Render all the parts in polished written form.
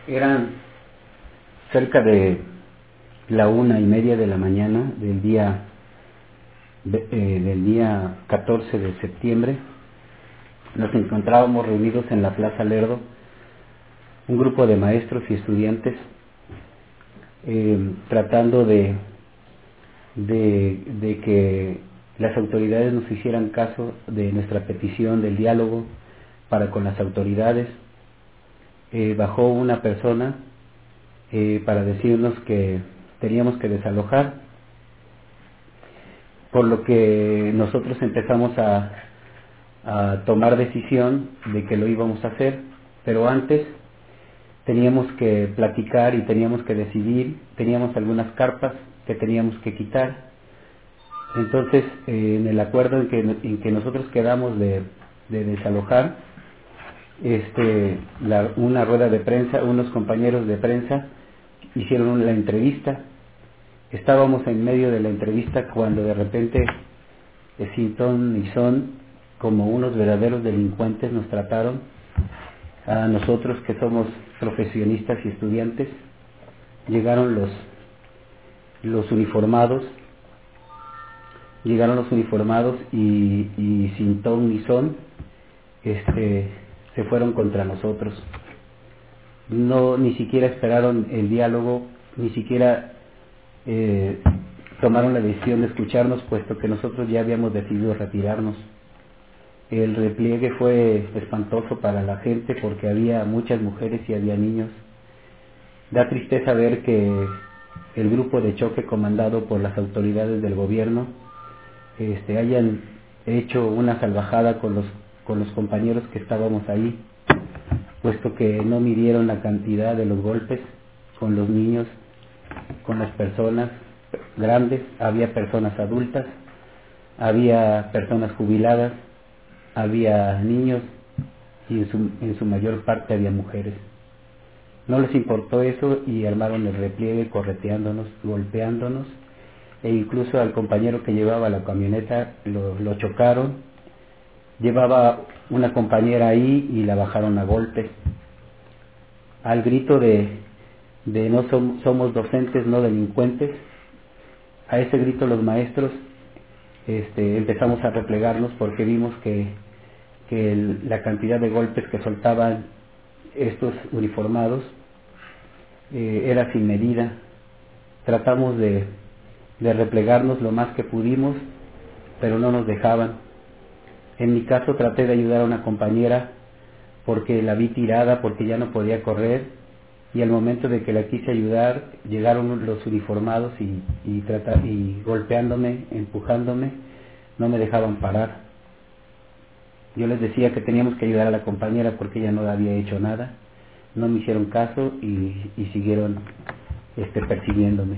Eran cerca de la 1:30 de la mañana del día 14 de septiembre. Nos encontrábamos reunidos en la Plaza Lerdo, un grupo de maestros y estudiantes, tratando de que las autoridades nos hicieran caso de nuestra petición del diálogo para con las autoridades. Bajó una persona para decirnos que teníamos que desalojar, por lo que nosotros empezamos a tomar decisión de que lo íbamos a hacer, pero antes teníamos que platicar y teníamos que decidir. Teníamos algunas carpas que teníamos que quitar. Entonces, en el acuerdo en que nosotros quedamos de desalojar, una rueda de prensa, unos compañeros de prensa hicieron la entrevista. Estábamos en medio de la entrevista cuando de repente, sin ton ni son, como unos verdaderos delincuentes, nos trataron a nosotros que somos profesionistas y estudiantes. Llegaron los uniformados y sin ton ni son se fueron contra nosotros. No, ni siquiera esperaron el diálogo, ni siquiera tomaron la decisión de escucharnos, puesto que nosotros ya habíamos decidido retirarnos. El repliegue fue espantoso para la gente porque había muchas mujeres y había niños. Da tristeza ver que el grupo de choque comandado por las autoridades del gobierno hayan hecho una salvajada con los compañeros que estábamos ahí, puesto que no midieron la cantidad de los golpes con los niños, con las personas grandes. Había personas adultas, había personas jubiladas, había niños y en su mayor parte había mujeres. No les importó eso y armaron el repliegue correteándonos, golpeándonos, e incluso al compañero que llevaba la camioneta lo chocaron. Llevaba una compañera ahí y la bajaron a golpes. Al grito de no somos docentes, no delincuentes, a ese grito los maestros empezamos a replegarnos porque vimos que la cantidad de golpes que soltaban estos uniformados era sin medida. Tratamos de replegarnos lo más que pudimos, pero no nos dejaban. En mi caso traté de ayudar a una compañera porque la vi tirada, porque ya no podía correr, y al momento de que la quise ayudar llegaron los uniformados y golpeándome, empujándome, no me dejaban parar. Yo les decía que teníamos que ayudar a la compañera porque ella no había hecho nada. No me hicieron caso y siguieron persiguiéndome.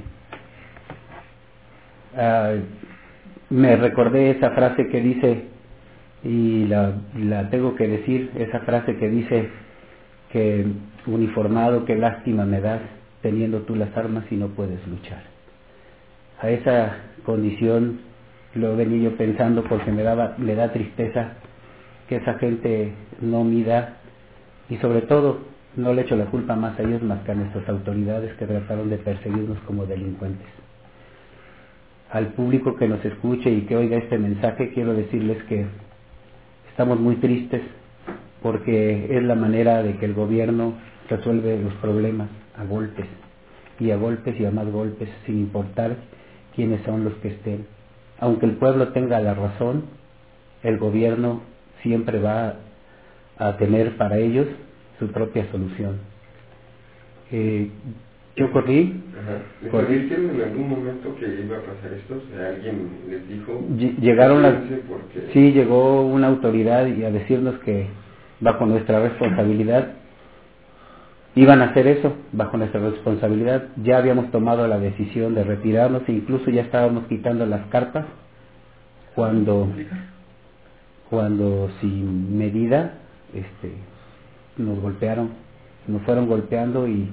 Me recordé esa frase que dice, y la tengo que decir, esa frase que dice que uniformado, qué lástima me das, teniendo tú las armas y no puedes luchar. A esa condición lo venía yo pensando porque me da tristeza que esa gente no mida, y sobre todo no le echo la culpa más a ellos más que a nuestras autoridades que trataron de perseguirnos como delincuentes. Al público que nos escuche y que oiga este mensaje, quiero decirles que estamos muy tristes porque es la manera de que el gobierno resuelve los problemas, a golpes y a más golpes, sin importar quiénes son los que estén. Aunque el pueblo tenga la razón, el gobierno siempre va a tener para ellos su propia solución. Yo corrí. ¿Les advirtieron en algún momento que iba a pasar esto? O sea, ¿alguien les dijo? Sí, llegó una autoridad y a decirnos que bajo nuestra responsabilidad iban a hacer eso, bajo nuestra responsabilidad. Ya habíamos tomado la decisión de retirarnos e incluso ya estábamos quitando las carpas cuando sin medida nos golpearon, nos fueron golpeando y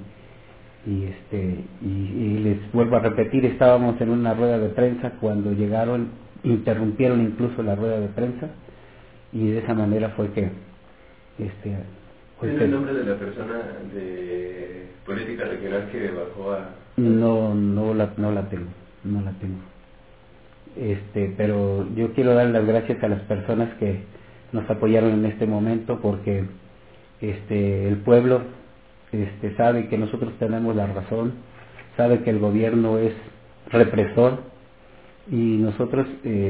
les vuelvo a repetir, estábamos en una rueda de prensa cuando llegaron, interrumpieron incluso la rueda de prensa, y de esa manera fue que ¿Tiene el nombre de la persona política regional que bajó a... No la tengo. Pero yo quiero dar las gracias a las personas que nos apoyaron en este momento, porque el pueblo sabe que nosotros tenemos la razón, sabe que el gobierno es represor, y nosotros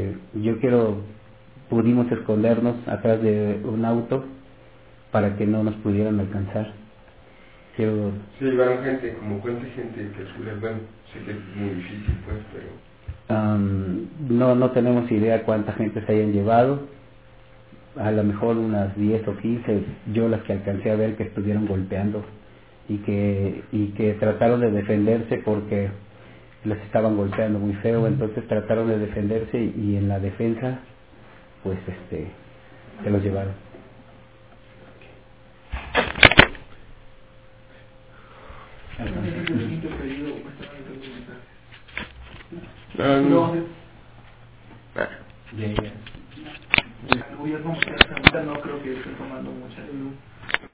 pudimos escondernos atrás de un auto para que no nos pudieran alcanzar. Sí, llevaron gente, como cuánta gente calcula, bueno, sé que es muy difícil pues, pero... no tenemos idea cuánta gente se hayan llevado, a lo mejor unas 10 o 15, yo las que alcancé a ver que estuvieron golpeando y que trataron de defenderse porque les estaban golpeando muy feo, entonces trataron de defenderse y en la defensa pues se los llevaron. No. Ya. El gobierno no creo que esté tomando mucha luz.